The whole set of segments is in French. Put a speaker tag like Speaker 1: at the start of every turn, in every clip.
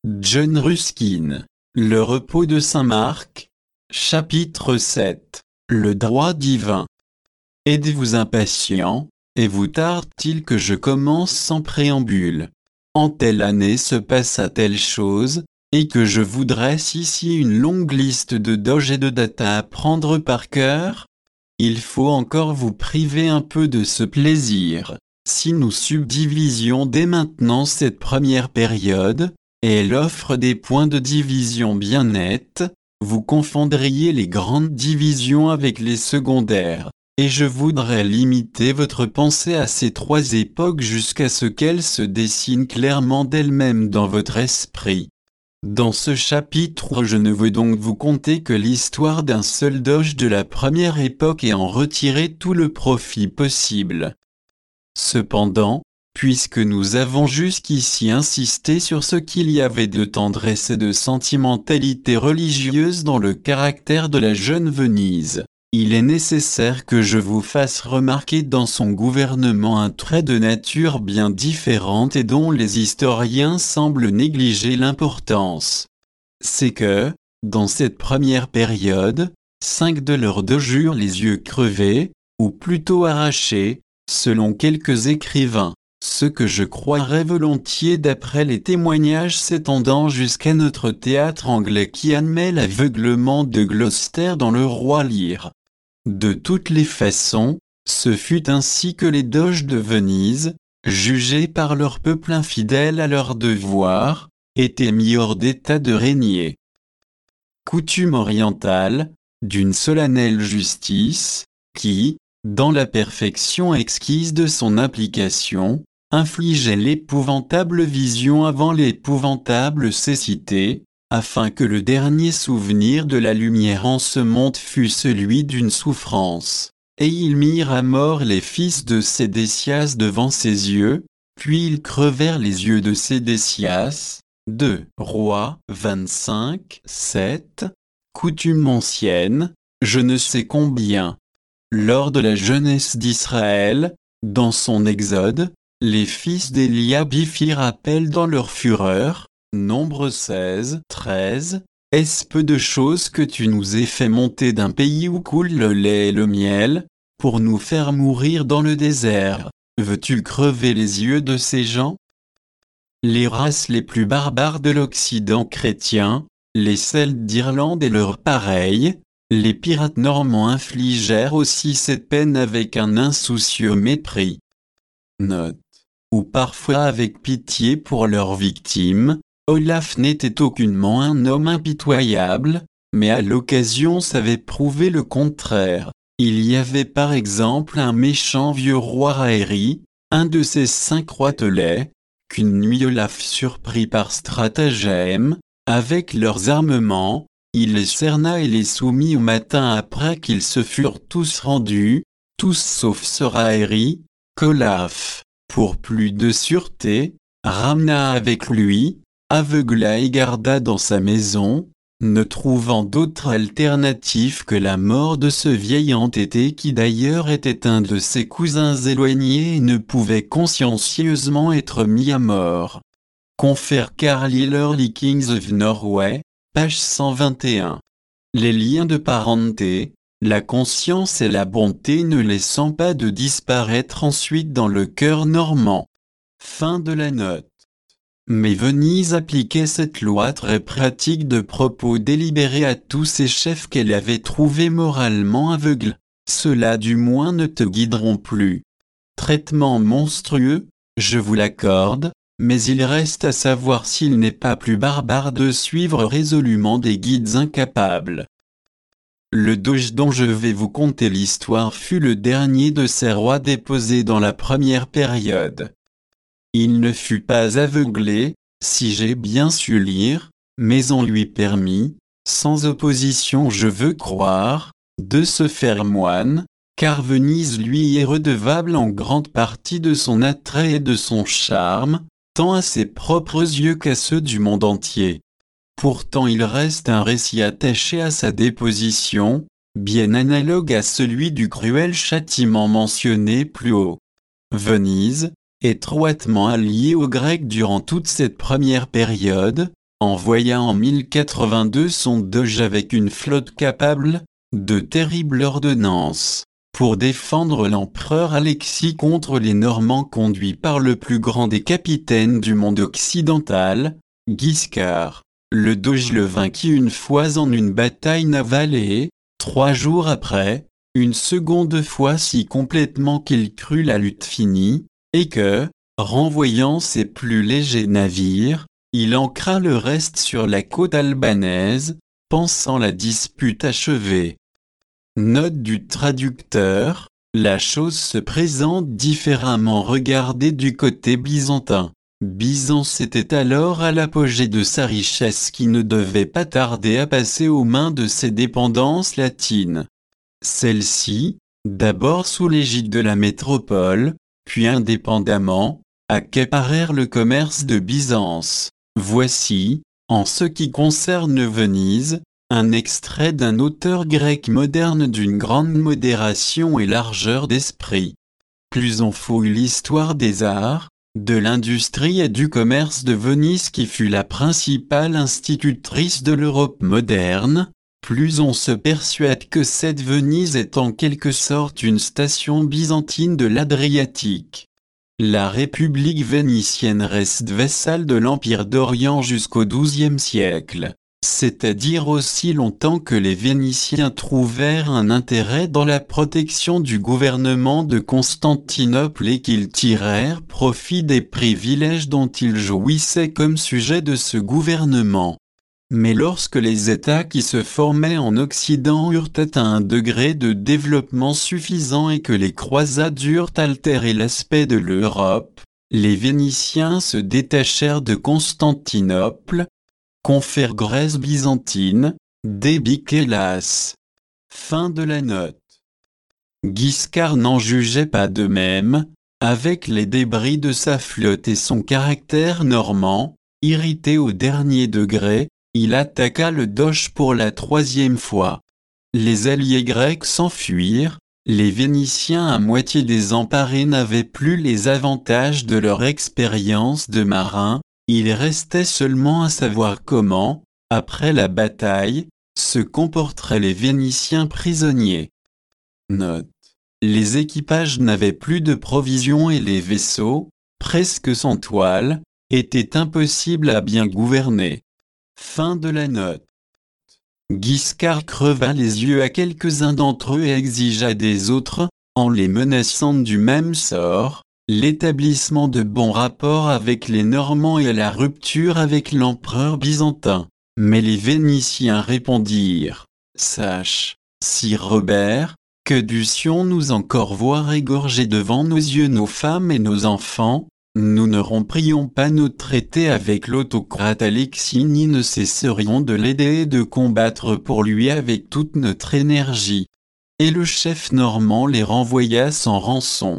Speaker 1: John Ruskin. Le repos de saint Marc. Chapitre 7. Le droit divin. Êtes-vous impatient, et vous tarde-t-il que je commence sans préambule? En telle année se passa telle chose, et que je vous dresse ici une longue liste de doges et de dates à apprendre par cœur? Il faut encore vous priver un peu de ce plaisir, si nous subdivisions dès maintenant cette première période, et elle offre des points de division bien nets, vous confondriez les grandes divisions avec les secondaires, et je voudrais limiter votre pensée à ces trois époques jusqu'à ce qu'elles se dessinent clairement d'elles-mêmes dans votre esprit. Dans ce chapitre, je ne veux donc vous conter que l'histoire d'un seul doge de la première époque et en retirer tout le profit possible. Cependant, puisque nous avons jusqu'ici insisté sur ce qu'il y avait de tendresse et de sentimentalité religieuse dans le caractère de la jeune Venise, il est nécessaire que je vous fasse remarquer dans son gouvernement un trait de nature bien différente et dont les historiens semblent négliger l'importance. C'est que, dans cette première période, 5 de leurs doges eurent les yeux crevés, ou plutôt arrachés, selon quelques écrivains, ce que je croirais volontiers d'après les témoignages s'étendant jusqu'à notre théâtre anglais qui admet l'aveuglement de Gloucester dans le Roi Lear. De toutes les façons, ce fut ainsi que les doges de Venise, jugés par leur peuple infidèle à leur devoir, étaient mis hors d'état de régner. Coutume orientale, d'une solennelle justice, qui, dans la perfection exquise de son application, infligeait l'épouvantable vision avant l'épouvantable cécité, afin que le dernier souvenir de la lumière en ce monde fût celui d'une souffrance. Et ils mirent à mort les fils de Sédécias devant ses yeux, puis ils crevèrent les yeux de Sédécias. 2 Rois 25, 7. Coutume ancienne, je ne sais combien. Lors de la jeunesse d'Israël, dans son exode, les fils d'Éliab y firent appel dans leur fureur. Nombre 16, 13. Est-ce peu de choses que tu nous aies fait monter d'un pays où coule le lait et le miel, pour nous faire mourir dans le désert? Veux-tu crever les yeux de ces gens? Les races les plus barbares de l'Occident chrétien, les Celtes d'Irlande et leurs pareils, les pirates normands infligèrent aussi cette peine avec un insoucieux mépris. Note. Ou parfois avec pitié pour leurs victimes. Olaf n'était aucunement un homme impitoyable, mais à l'occasion savait prouver le contraire. Il y avait par exemple un méchant vieux roi Raéry, un de ces 5 roitelets, qu'une nuit Olaf surprit par stratagème, avec leurs armements, il les cerna et les soumit au matin après qu'ils se furent tous rendus, tous sauf ce Raéry, qu'Olaf, pour plus de sûreté, ramena avec lui, aveugla et garda dans sa maison, ne trouvant d'autre alternative que la mort de ce vieil entêté qui d'ailleurs était un de ses cousins éloignés et ne pouvait consciencieusement être mis à mort. Confère Carl Early Kings of Norway, page 121. Les liens de parenté, la conscience et la bonté ne laissant pas de disparaître ensuite dans le cœur normand. Fin de la note. Mais Venise appliquait cette loi très pratique de propos délibérés à tous ces chefs qu'elle avait trouvés moralement aveugles. Ceux-là du moins ne te guideront plus. Traitement monstrueux, je vous l'accorde, mais il reste à savoir s'il n'est pas plus barbare de suivre résolument des guides incapables. Le doge dont je vais vous conter l'histoire fut le dernier de ces rois déposés dans la première période. Il ne fut pas aveuglé, si j'ai bien su lire, mais on lui permit, sans opposition je veux croire, de se faire moine, car Venise lui est redevable en grande partie de son attrait et de son charme, tant à ses propres yeux qu'à ceux du monde entier. Pourtant il reste un récit attaché à sa déposition, bien analogue à celui du cruel châtiment mentionné plus haut. Venise, étroitement alliée aux Grecs durant toute cette première période, envoya en 1082 son doge avec une flotte capable de terribles ordonnances pour défendre l'empereur Alexis contre les Normands conduits par le plus grand des capitaines du monde occidental, Guiscard. Le doge le vainquit une fois en une bataille navale et, 3 jours après, une seconde fois si complètement qu'il crut la lutte finie, et que, renvoyant ses plus légers navires, il ancra le reste sur la côte albanaise, pensant la dispute achevée. Note du traducteur, la chose se présente différemment regardée du côté byzantin. Byzance était alors à l'apogée de sa richesse qui ne devait pas tarder à passer aux mains de ses dépendances latines. Celles-ci, d'abord sous l'égide de la métropole, puis indépendamment, accaparèrent le commerce de Byzance. Voici, en ce qui concerne Venise, un extrait d'un auteur grec moderne d'une grande modération et largeur d'esprit. Plus on fouille l'histoire des arts, de l'industrie et du commerce de Venise qui fut la principale institutrice de l'Europe moderne, plus on se persuade que cette Venise est en quelque sorte une station byzantine de l'Adriatique. La République vénitienne reste vassale de l'Empire d'Orient jusqu'au XIIe siècle, c'est-à-dire aussi longtemps que les Vénitiens trouvèrent un intérêt dans la protection du gouvernement de Constantinople et qu'ils tirèrent profit des privilèges dont ils jouissaient comme sujet de ce gouvernement. Mais lorsque les États qui se formaient en Occident eurent atteint un degré de développement suffisant et que les croisades eurent altéré l'aspect de l'Europe, les Vénitiens se détachèrent de Constantinople, confèrent Grèce byzantine, débit Hellas. Fin de la note. Guiscard n'en jugeait pas de même, avec les débris de sa flotte et son caractère normand, irrité au dernier degré, il attaqua le doge pour la 3e fois. Les alliés grecs s'enfuirent, les Vénitiens à moitié désemparés n'avaient plus les avantages de leur expérience de marins, il restait seulement à savoir comment, après la bataille, se comporteraient les Vénitiens prisonniers. Note. Les équipages n'avaient plus de provisions et les vaisseaux, presque sans toile, étaient impossibles à bien gouverner. Fin de la note. Guiscard creva les yeux à quelques-uns d'entre eux et exigea des autres, en les menaçant du même sort, l'établissement de bons rapports avec les Normands et la rupture avec l'empereur byzantin. Mais les Vénitiens répondirent, « Sache, sire Robert, que dussions-nous encore voir égorger devant nos yeux nos femmes et nos enfants, nous ne romprions pas nos traités avec l'autocrate Alexis ni ne cesserions de l'aider et de combattre pour lui avec toute notre énergie. » Et le chef normand les renvoya sans rançon.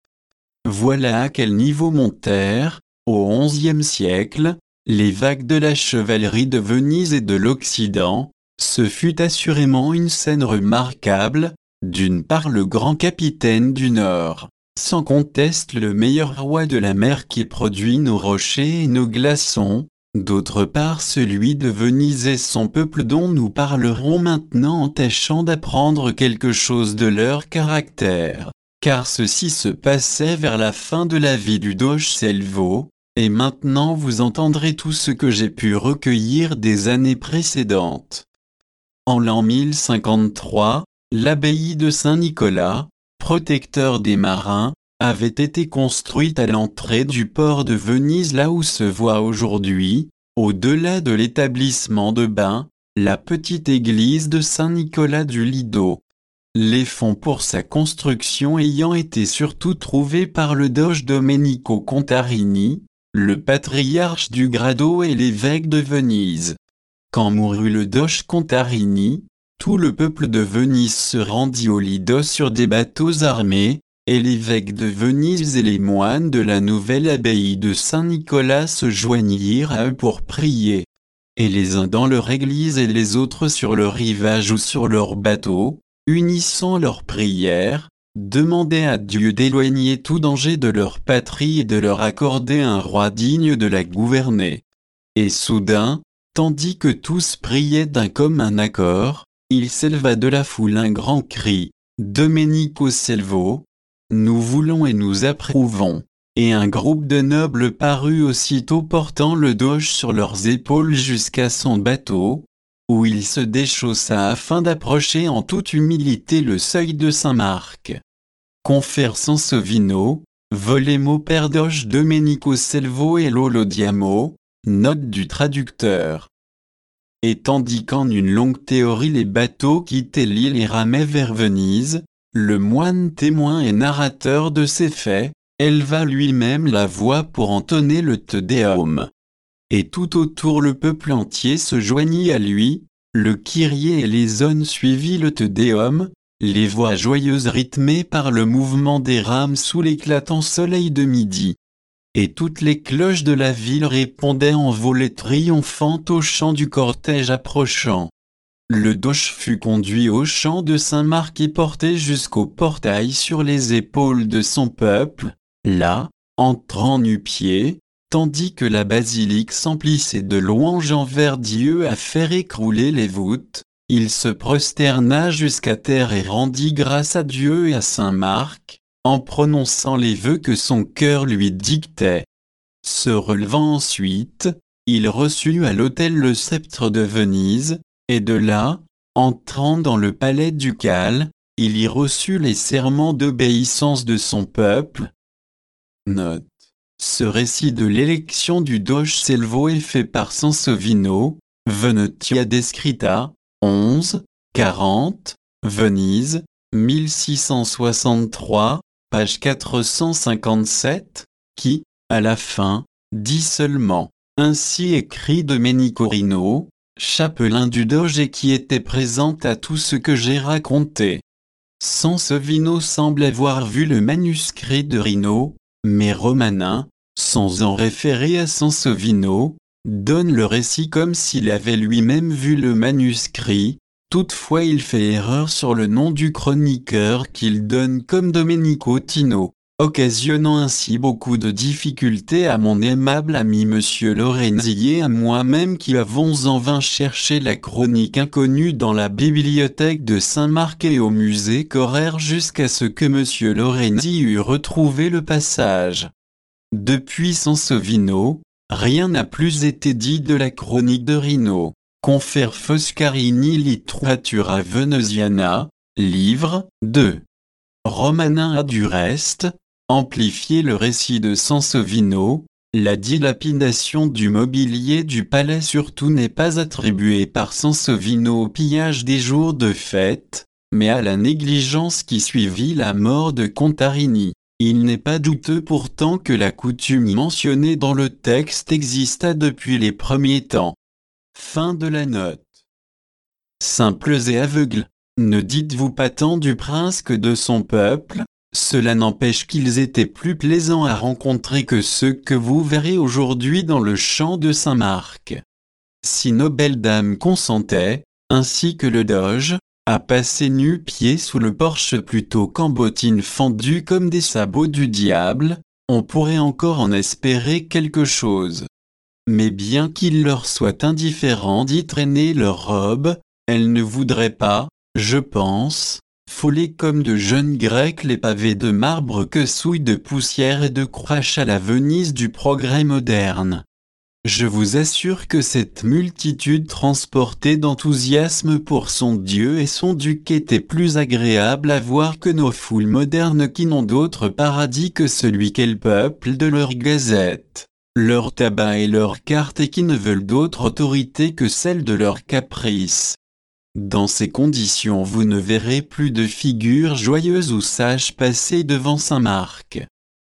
Speaker 1: Voilà à quel niveau montèrent, au XIe siècle, les vagues de la chevalerie de Venise et de l'Occident. Ce fut assurément une scène remarquable, d'une part le grand capitaine du Nord, sans conteste le meilleur roi de la mer qui produit nos rochers et nos glaçons, d'autre part celui de Venise et son peuple dont nous parlerons maintenant en tâchant d'apprendre quelque chose de leur caractère, car ceci se passait vers la fin de la vie du doge Selvo, et maintenant vous entendrez tout ce que j'ai pu recueillir des années précédentes. En l'an 1053, l'abbaye de Saint-Nicolas, protecteur des marins, avait été construite à l'entrée du port de Venise là où se voit aujourd'hui, au-delà de l'établissement de bains, la petite église de Saint-Nicolas du Lido. Les fonds pour sa construction ayant été surtout trouvés par le doge Domenico Contarini, le patriarche du Grado et l'évêque de Venise. Quand mourut le doge Contarini, tout le peuple de Venise se rendit au Lido sur des bateaux armés, et l'évêque de Venise et les moines de la nouvelle abbaye de Saint-Nicolas se joignirent à eux pour prier. Et les uns dans leur église et les autres sur le rivage ou sur leur bateau, unissant leurs prières, demandaient à Dieu d'éloigner tout danger de leur patrie et de leur accorder un roi digne de la gouverner. Et soudain, Tandis que tous priaient d'un commun accord, il s'éleva de la foule un grand cri, « Domenico Selvo, nous voulons et nous approuvons !» Et un groupe de nobles parut aussitôt portant le doge sur leurs épaules jusqu'à son bateau, où il se déchaussa afin d'approcher en toute humilité le seuil de Saint-Marc. Confère Sansovino, Volemo per doge Domenico Selvo e Lolo Diamo, note du traducteur. Et tandis qu'en une longue théorie les bateaux quittaient l'île et ramaient vers Venise, le moine témoin et narrateur de ces faits, éleva lui-même la voix pour entonner le Te Deum. Et tout autour le peuple entier se joignit à lui, le Kyrie eleison suivit le Te Deum, les voix joyeuses rythmées par le mouvement des rames sous l'éclatant soleil de midi. Et toutes les cloches de la ville répondaient en volée triomphante au chant du cortège approchant. Le doge fut conduit au champ de Saint-Marc et porté jusqu'au portail sur les épaules de son peuple, là, entrant nu-pieds, tandis que la basilique s'emplissait de louanges envers Dieu à faire écrouler les voûtes, il se prosterna jusqu'à terre et rendit grâce à Dieu et à Saint-Marc, en prononçant les vœux que son cœur lui dictait. Se relevant ensuite, il reçut à l'autel le sceptre de Venise, et de là, entrant dans le palais ducal, il y reçut les serments d'obéissance de son peuple. Note. Ce récit de l'élection du doge Selvo est fait par Sansovino, Venetia descrita, 11, 40, Venise, 1663, page 457, qui, à la fin, dit seulement, ainsi écrit Domenico Rino, chapelain du doge et qui était présent à tout ce que j'ai raconté. Sansovino semble avoir vu le manuscrit de Rino, mais Romanin, sans en référer à Sansovino, donne le récit comme s'il avait lui-même vu le manuscrit. Toutefois il fait erreur sur le nom du chroniqueur qu'il donne comme Domenico Tino, occasionnant ainsi beaucoup de difficultés à mon aimable ami Monsieur Lorenzi et à moi-même qui avons en vain cherché la chronique inconnue dans la bibliothèque de Saint-Marc et au musée Correr jusqu'à ce que Monsieur Lorenzi eût retrouvé le passage. Depuis Sansovino, rien n'a plus été dit de la chronique de Rino. Confère Foscarini Literatura Veneziana, livre 2. Romanin a du reste amplifié le récit de Sansovino. La dilapidation du mobilier du palais surtout n'est pas attribuée par Sansovino au pillage des jours de fête, mais à la négligence qui suivit la mort de Contarini. Il n'est pas douteux pourtant que la coutume mentionnée dans le texte exista depuis les premiers temps. Fin de la note. Simples et aveugles, ne dites-vous pas tant du prince que de son peuple, cela n'empêche qu'ils étaient plus plaisants à rencontrer que ceux que vous verrez aujourd'hui dans le champ de Saint-Marc. Si nos belles dames consentaient, ainsi que le doge, à passer nu-pieds sous le porche plutôt qu'en bottines fendues comme des sabots du diable, on pourrait encore en espérer quelque chose. Mais bien qu'il leur soit indifférent d'y traîner leurs robes, elles ne voudraient pas, je pense, fouler comme de jeunes Grecs les pavés de marbre que souillent de poussière et de crache à la Venise du progrès moderne. Je vous assure que cette multitude transportée d'enthousiasme pour son Dieu et son duc était plus agréable à voir que nos foules modernes qui n'ont d'autre paradis que celui qu'elles peuplent de leurs gazettes, leur tabac et leurs cartes et qui ne veulent d'autre autorité que celle de leurs caprices. Dans ces conditions vous ne verrez plus de figures joyeuses ou sages passer devant Saint-Marc.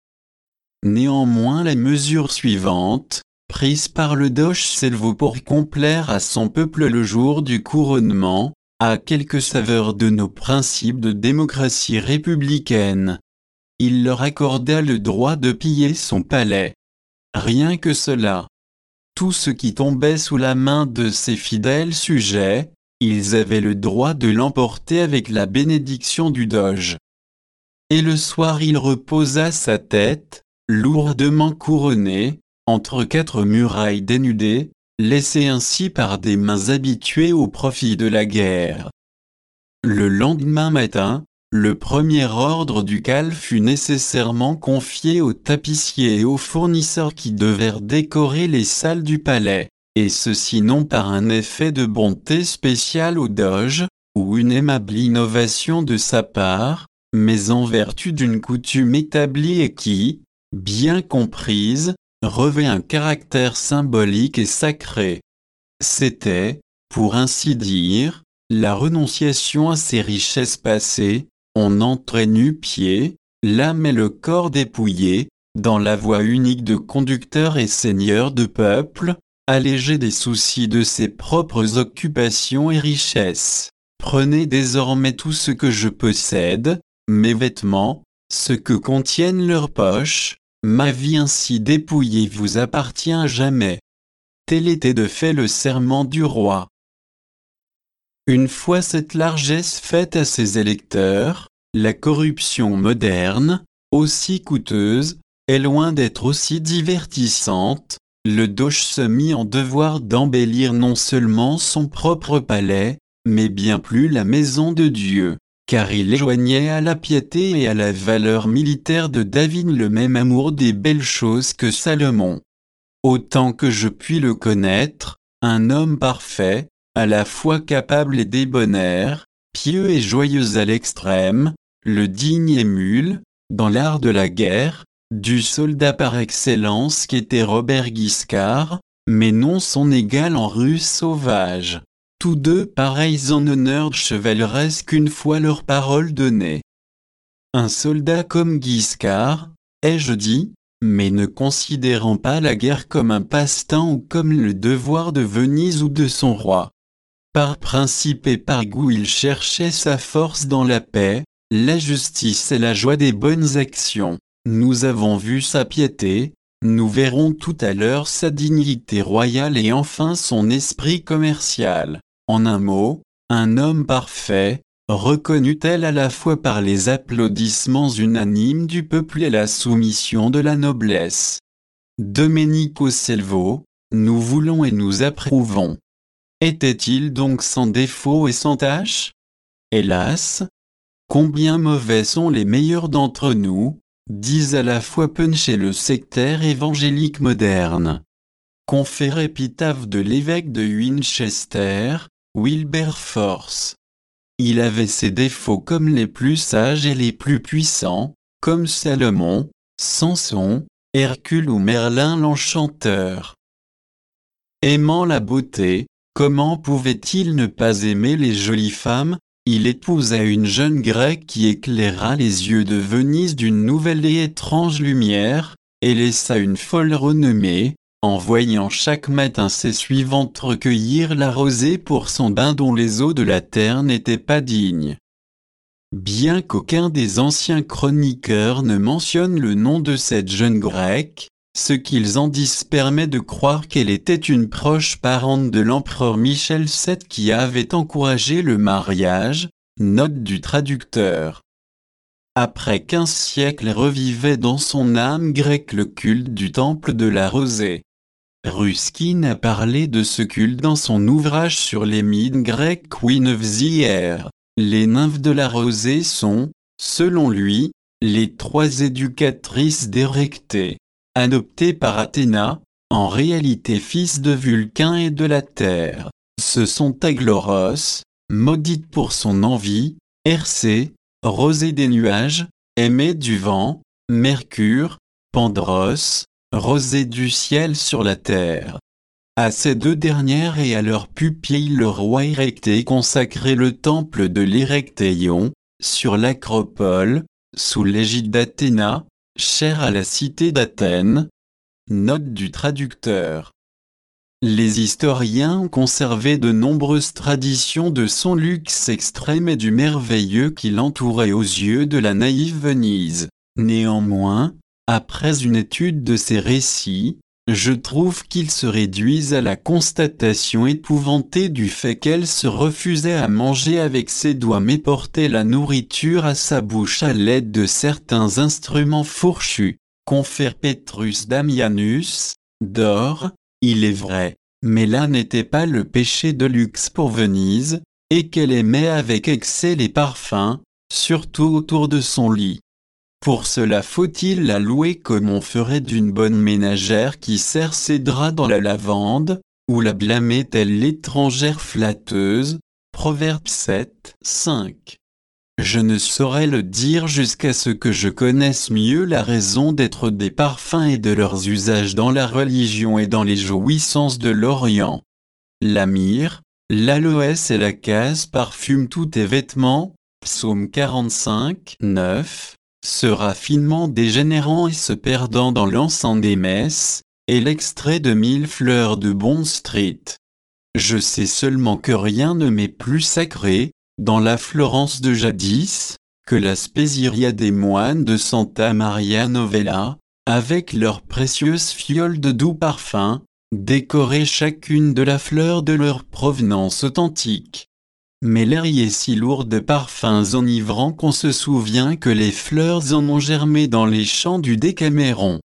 Speaker 1: Néanmoins la mesure suivante, prise par le doge Selvo pour complaire à son peuple le jour du couronnement, a quelque saveur de nos principes de démocratie républicaine. Il leur accorda le droit de piller son palais. Rien que cela. Tout ce qui tombait sous la main de ses fidèles sujets, ils avaient le droit de l'emporter avec la bénédiction du doge. Et le soir il reposa sa tête, lourdement couronnée, entre quatre murailles dénudées, laissé ainsi par des mains habituées au profit de la guerre. Le lendemain matin, le premier ordre ducal fut nécessairement confié aux tapissiers et aux fournisseurs qui devaient décorer les salles du palais, et ceci non par un effet de bonté spéciale au doge, ou une aimable innovation de sa part, mais en vertu d'une coutume établie et qui, bien comprise, revêt un caractère symbolique et sacré. C'était, pour ainsi dire, la renonciation à ses richesses passées. On entrait nu-pieds, l'âme et le corps dépouillés, dans la voie unique de conducteur et seigneur de peuple, allégé des soucis de ses propres occupations et richesses. Prenez désormais tout ce que je possède, mes vêtements, ce que contiennent leurs poches, ma vie ainsi dépouillée vous appartient à jamais. Tel était de fait le serment du roi. Une fois cette largesse faite à ses électeurs, la corruption moderne, aussi coûteuse, est loin d'être aussi divertissante. Le doge se mit en devoir d'embellir non seulement son propre palais, mais bien plus la maison de Dieu, car il joignait à la piété et à la valeur militaire de David le même amour des belles choses que Salomon. Autant que je puis le connaître, un homme parfait, à la fois capable et débonnaire, pieux et joyeux à l'extrême, le digne émule, dans l'art de la guerre, du soldat par excellence qu'était Robert Guiscard, mais non son égal en ruse sauvage. Tous deux pareils en honneur chevaleresque une fois leur parole donnée. Un soldat comme Guiscard, ai-je dit, mais ne considérant pas la guerre comme un passe-temps ou comme le devoir de Venise ou de son roi. Par principe et par goût il cherchait sa force dans la paix, la justice et la joie des bonnes actions. Nous avons vu sa piété, nous verrons tout à l'heure sa dignité royale et enfin son esprit commercial. En un mot, un homme parfait, reconnu tel à la fois par les applaudissements unanimes du peuple et la soumission de la noblesse. Domenico Selvo, nous voulons et nous approuvons. Était-il donc sans défaut et sans tache? Hélas! Combien mauvais sont les meilleurs d'entre nous, disent à la fois Punch et le sectaire évangélique moderne. Confère épitaphe de l'évêque de Winchester, Wilberforce. Il avait ses défauts comme les plus sages et les plus puissants, comme Salomon, Samson, Hercule ou Merlin l'enchanteur. Aimant la beauté, comment pouvait-il ne pas aimer les jolies femmes? Il épousa une jeune grecque qui éclaira les yeux de Venise d'une nouvelle et étrange lumière, et laissa une folle renommée, en voyant chaque matin ses suivantes recueillir la rosée pour son bain dont les eaux de la terre n'étaient pas dignes. Bien qu'aucun des anciens chroniqueurs ne mentionne le nom de cette jeune grecque, ce qu'ils en disent permet de croire qu'elle était une proche parente de l'empereur Michel VII qui avait encouragé le mariage, note du traducteur. Après 15 siècles revivait dans son âme grecque le culte du temple de la rosée. Ruskin a parlé de ce culte dans son ouvrage sur les mythes grecs Queen of the Air. Les nymphes de la rosée sont, selon lui, les 3 éducatrices d'Érectée. Adoptées par Athéna, en réalité fils de Vulcain et de la terre. Ce sont Agloros, maudite pour son envie, Hercé, rosée des nuages, aimée du vent, Mercure, Pandros, rosée du ciel sur la terre. À ces 2 dernières et à leurs pupilles le roi Érectée consacrait le temple de l'Érectéion, sur l'acropole, sous l'égide d'Athéna, chère à la cité d'Athènes. Note du traducteur. Les historiens ont conservé de nombreuses traditions de son luxe extrême et du merveilleux qui l'entourait aux yeux de la naïve Venise. Néanmoins, après une étude de ces récits, je trouve qu'ils se réduisent à la constatation épouvantée du fait qu'elle se refusait à manger avec ses doigts mais portait la nourriture à sa bouche à l'aide de certains instruments fourchus. Confère Petrus Damianus, d'or, il est vrai, Mais là n'était pas le péché de luxe pour Venise, et qu'elle aimait avec excès les parfums, surtout autour de son lit. Pour cela faut-il la louer comme on ferait d'une bonne ménagère qui serre ses draps dans la lavande, ou la blâmer telle l'étrangère flatteuse, Proverbe 7, 5. Je ne saurais le dire jusqu'à ce que je connaisse mieux la raison d'être des parfums et de leurs usages dans la religion et dans les jouissances de l'Orient. La myrrhe, l'aloès et la casse parfument tous tes vêtements, Psaume 45, 9, ce raffinement dégénérant et se perdant dans l'encens des messes, et l'extrait de 1000 fleurs de Bond Street. Je sais seulement que rien ne m'est plus sacré, dans la Florence de jadis, que la spésiria des moines de Santa Maria Novella, avec leurs précieuses fioles de doux parfums, décorées chacune de la fleur de leur provenance authentique. Mais l'air y est si lourd de parfums enivrants qu'on se souvient que les fleurs en ont germé dans les champs du Décaméron.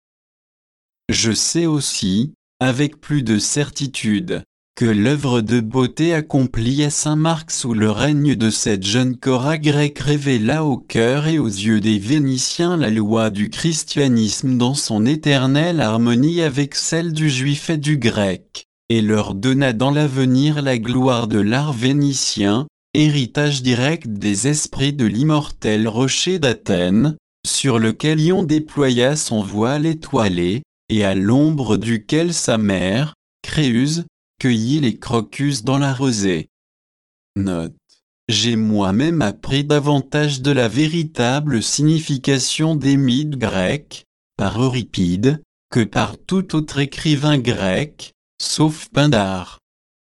Speaker 1: Je sais aussi, avec plus de certitude, que l'œuvre de beauté accomplie à Saint-Marc sous le règne de cette jeune Cora grecque révéla au cœur et aux yeux des Vénitiens la loi du christianisme dans son éternelle harmonie avec celle du juif et du grec, et leur donna dans l'avenir la gloire de l'art vénitien, héritage direct des esprits de l'immortel rocher d'Athènes, sur lequel Ion déploya son voile étoilé, et à l'ombre duquel sa mère, Créuse, cueillit les crocus dans la rosée. Note. J'ai moi-même appris davantage de la véritable signification des mythes grecs, par Euripide, que par tout autre écrivain grec, sauf Pindare.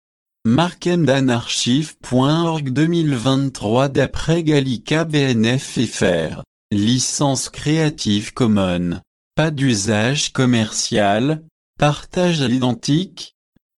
Speaker 1: Markemdanarchive.org 2023 d'après Gallica BNF FR. Licence Creative Commons. Pas d'usage commercial. Partage à l'identique.